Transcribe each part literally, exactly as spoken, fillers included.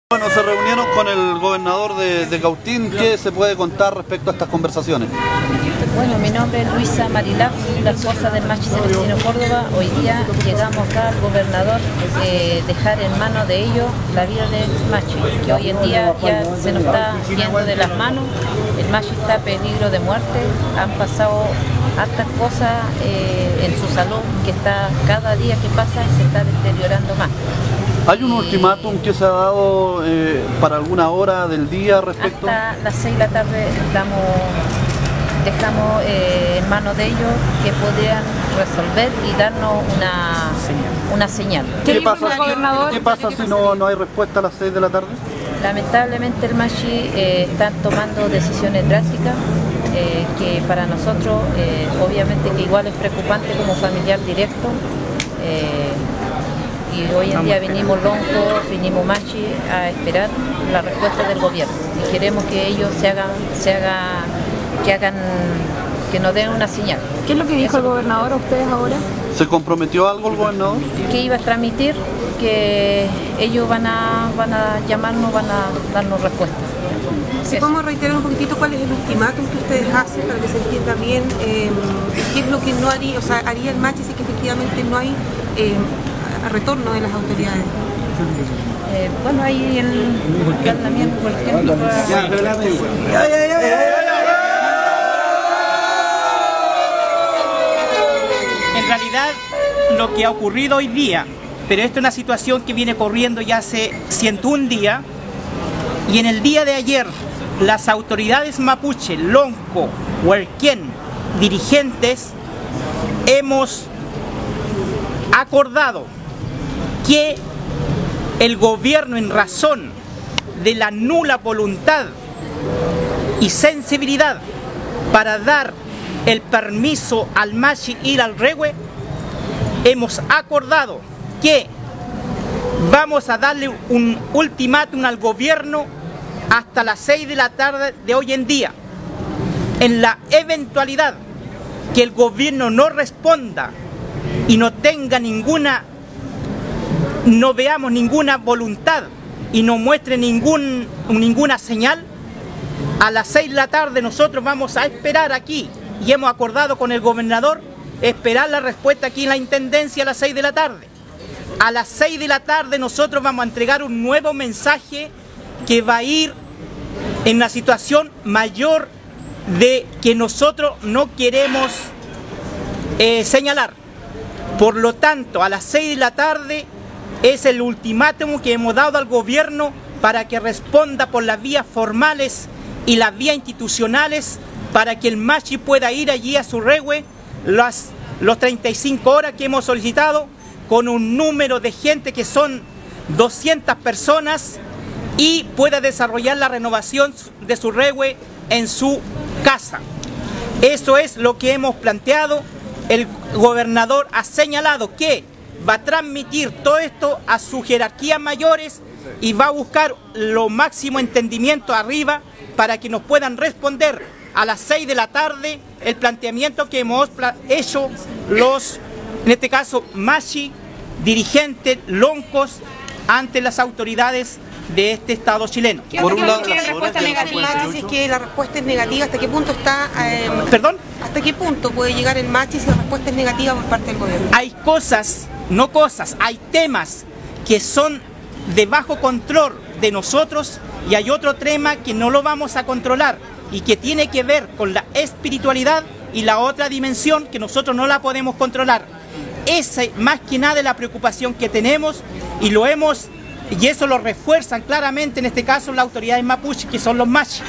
Bueno, se reunieron con el gobernador de, de Cautín. ¿Qué se puede contar respecto a estas conversaciones? Bueno, mi nombre es Luisa Marilaf, la esposa del Machi Celestino Córdoba. Hoy día llegamos acá al gobernador eh, dejar en manos de ellos la vida del Machi, que hoy en día ya se nos está yendo de las manos. El Machi está a peligro de muerte, han pasado hartas cosas eh, en su salud, que está cada día que pasa se está deteriorando más. ¿Hay un ultimátum que se ha dado eh, para alguna hora del día respecto? Hasta las seis de la tarde damos, dejamos eh, en manos de ellos que podrían resolver y darnos una señal. Una señal. ¿Qué, ¿Qué pasa, ¿qué, ¿qué pasa si no, no hay respuesta a las seis de la tarde? Lamentablemente el Machi eh, están tomando decisiones drásticas eh, que para nosotros eh, obviamente que igual es preocupante como familiar directo. Eh, Y hoy en día vinimos Lonco, vinimos Machi a esperar la respuesta del gobierno. Y queremos que ellos se hagan, se haga, que hagan, que nos den una señal. ¿Qué es lo que dijo el gobernador a ustedes ahora? ¿Se comprometió algo el gobernador? Que iba a transmitir, que ellos van a, van a llamarnos, van a darnos respuesta. Si podemos reiterar un poquitito cuál es el ultimátum que ustedes hacen para que se entienda bien, eh, qué es lo que no haría, o sea, haría el Machi si que efectivamente no hay eh, retorno de las autoridades. Eh, bueno, ahí el también cualquier En realidad, lo que ha ocurrido hoy día, pero esto es una situación que viene corriendo ya hace ciento un días, y en el día de ayer, las autoridades mapuche, Lonco, Huerquén, dirigentes, hemos acordado que el gobierno, en razón de la nula voluntad y sensibilidad para dar el permiso al Machi ir al Rehue, hemos acordado que vamos a darle un ultimátum al gobierno hasta las seis de la tarde de hoy en día. En la eventualidad que el gobierno no responda y no tenga ninguna, no veamos ninguna voluntad y no muestre ningún, ninguna señal, a las seis de la tarde nosotros vamos a esperar aquí, y hemos acordado con el gobernador esperar la respuesta aquí en la Intendencia a las seis de la tarde. A las seis de la tarde nosotros vamos a entregar un nuevo mensaje que va a ir en una situación mayor de que nosotros no queremos eh, señalar. Por lo tanto, a las seis de la tarde es el ultimátum que hemos dado al gobierno para que responda por las vías formales y las vías institucionales para que el Machi pueda ir allí a su Rehue las los treinta y cinco horas que hemos solicitado, con un número de gente que son doscientas personas, y pueda desarrollar la renovación de su Rehue en su casa. Eso es lo que hemos planteado. El gobernador ha señalado que va a transmitir todo esto a sus jerarquías mayores y va a buscar lo máximo entendimiento arriba para que nos puedan responder a las seis de la tarde el planteamiento que hemos hecho los, en este caso, Machi, dirigentes, loncos, ante las autoridades de este Estado chileno. ¿Qué Por un lado, la respuesta negativa? Si es que la respuesta es negativa, ¿hasta qué punto está? Eh, ¿Perdón? ¿Hasta qué punto puede llegar el Machi si la respuesta es negativa por parte del gobierno? Hay cosas, no cosas, hay temas que son de bajo control de nosotros, y hay otro tema que no lo vamos a controlar y que tiene que ver con la espiritualidad y la otra dimensión que nosotros no la podemos controlar. Esa más que nada es la preocupación que tenemos, y lo hemos, y eso lo refuerzan claramente en este caso las autoridades mapuche, que son los Machi.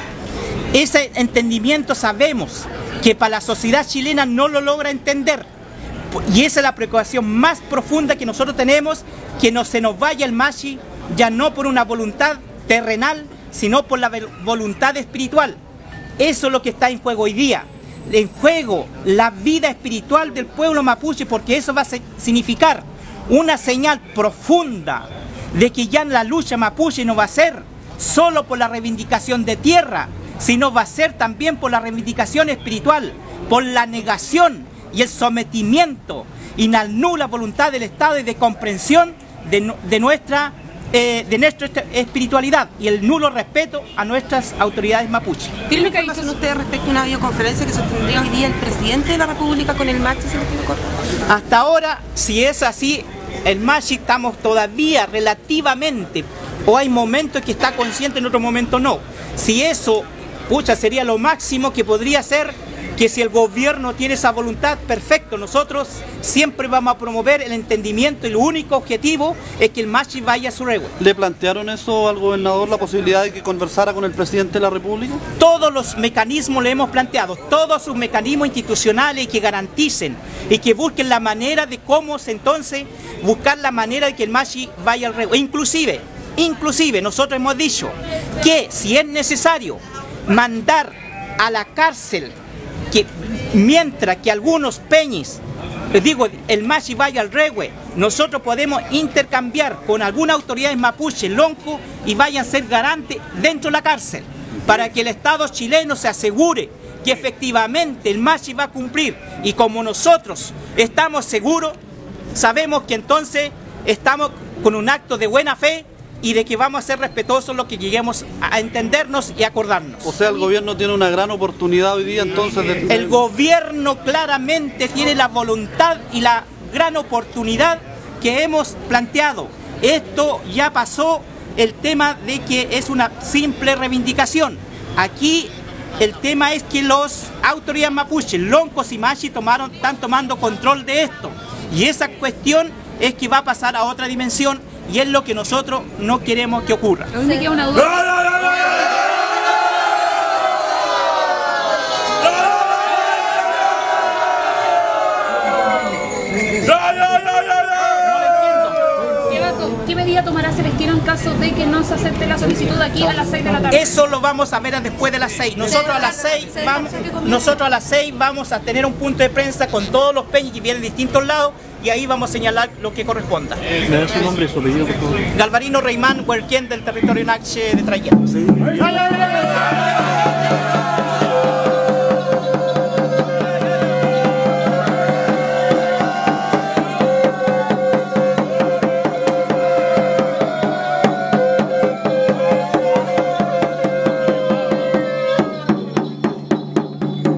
Ese entendimiento sabemos que para la sociedad chilena no lo logra entender, y esa es la preocupación más profunda que nosotros tenemos, que no se nos vaya el Machi, ya no por una voluntad terrenal, sino por la voluntad espiritual. Eso es lo que está en juego hoy día. En juego la vida espiritual del pueblo mapuche, porque eso va a significar una señal profunda de que ya la lucha mapuche no va a ser solo por la reivindicación de tierra, sino va a ser también por la reivindicación espiritual, por la negación y el sometimiento y la nula voluntad del Estado y de comprensión de, de nuestra eh, de nuestra espiritualidad y el nulo respeto a nuestras autoridades mapuche. ¿Tiene información usted respecto a una videoconferencia que sostendría hoy día el presidente de la República con el Machi Celestino Córdoba? Hasta ahora, si es así, el Machi estamos todavía relativamente, o hay momentos que está consciente, en otros momentos no. Si eso, pucha, sería lo máximo que podría ser, que si el gobierno tiene esa voluntad, perfecto, nosotros siempre vamos a promover el entendimiento y el único objetivo es que el Machi vaya a su regla. ¿Le plantearon eso al gobernador, la posibilidad de que conversara con el presidente de la República? Todos los mecanismos le hemos planteado, todos sus mecanismos institucionales que garanticen y que busquen la manera de cómo se, entonces buscar la manera de que el Machi vaya al regla. Inclusive, inclusive nosotros hemos dicho que si es necesario mandar a la cárcel, que mientras que algunos peñis, les digo, el Machi vaya al regüe, nosotros podemos intercambiar con algunas autoridades mapuche, lonco, y vayan a ser garantes dentro de la cárcel, para que el Estado chileno se asegure que efectivamente el Machi va a cumplir. Y como nosotros estamos seguros, sabemos que entonces estamos con un acto de buena fe y de que vamos a ser respetuosos lo que lleguemos a entendernos y acordarnos. O sea, el gobierno tiene una gran oportunidad hoy día entonces de... El gobierno claramente tiene la voluntad y la gran oportunidad que hemos planteado. Esto ya pasó el tema de que es una simple reivindicación. Aquí el tema es que los autoridades mapuche, loncos y machi tomaron, están tomando control de esto. Y esa cuestión es que va a pasar a otra dimensión y es lo que nosotros no queremos que ocurra. A mí me queda una duda. ¡No, no, no, no! ¿Qué medida tomará Celestino en caso de que no se acepte la solicitud aquí a las seis de la tarde? Eso lo vamos a ver después de las seis. Nosotros a las seis vamos, nosotros a las seis vamos a tener un punto de prensa con todos los peñis que vienen de distintos lados y ahí vamos a señalar lo que corresponda. ¿Me da su nombre y su apellido, por favor? Galvarino Reimán Huerquén, del territorio Nache de Trayán. Sí.